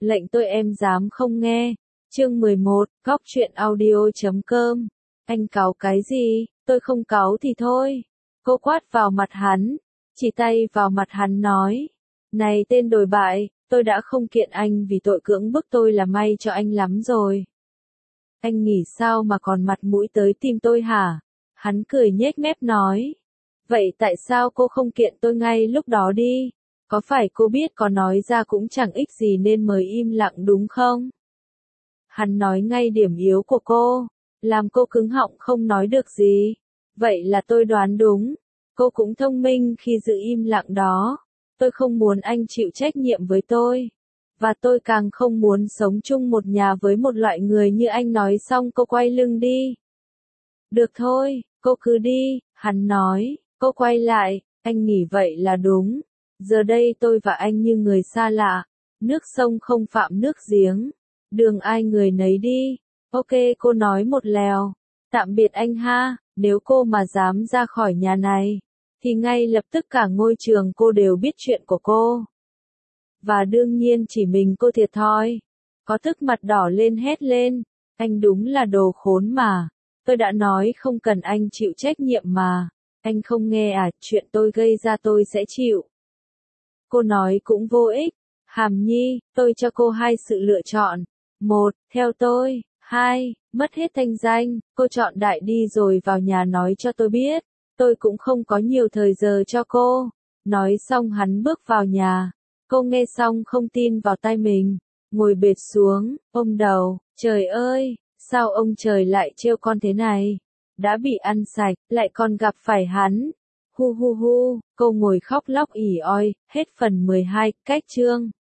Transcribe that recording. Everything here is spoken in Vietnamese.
Lệnh tôi em dám không nghe. Chương 11, Góc truyện audio.com. Anh cáu cái gì, tôi không cáu thì thôi. Cô quát vào mặt hắn, chỉ tay vào mặt hắn nói. Này tên đồi bại, tôi đã không kiện anh vì tội cưỡng bức tôi là may cho anh lắm rồi. Anh nghĩ sao mà còn mặt mũi tới tìm tôi hả? Hắn cười nhếch mép nói. Vậy tại sao cô không kiện tôi ngay lúc đó đi? Có phải cô biết có nói ra cũng chẳng ích gì nên mới im lặng đúng không? Hắn nói ngay điểm yếu của cô, làm cô cứng họng không nói được gì. Vậy là tôi đoán đúng. Cô cũng thông minh khi giữ im lặng đó. Tôi không muốn anh chịu trách nhiệm với tôi. Và tôi càng không muốn sống chung một nhà với một loại người như anh. Nói xong cô quay lưng đi. Được thôi, cô cứ đi, hắn nói. Cô quay lại, anh nghĩ vậy là đúng. Giờ đây tôi và anh như người xa lạ. Nước sông không phạm nước giếng. Đường ai người nấy đi. Ok, cô nói một lèo. Tạm biệt anh ha, nếu cô mà dám ra khỏi nhà này, thì ngay lập tức cả ngôi trường cô đều biết chuyện của cô. Và đương nhiên chỉ mình cô thiệt thòi. Có tức mặt đỏ lên hét lên. Anh đúng là đồ khốn mà. Tôi đã nói không cần anh chịu trách nhiệm mà. Anh không nghe à, chuyện tôi gây ra tôi sẽ chịu. Cô nói cũng vô ích. Hàm Nhi, tôi cho cô hai sự lựa chọn. 1. Theo tôi. 2. Mất hết thanh danh. Cô chọn đại đi rồi vào nhà nói cho tôi biết. Tôi cũng không có nhiều thời giờ cho cô. Nói xong hắn bước vào nhà. Cô nghe xong không tin vào tai mình. Ngồi bệt xuống, ôm đầu. Trời ơi, sao ông trời lại trêu con thế này? Đã bị ăn sạch, lại còn gặp phải hắn. Hu hu hu, cô ngồi khóc lóc ỉ oi. Hết phần 12, cách chương.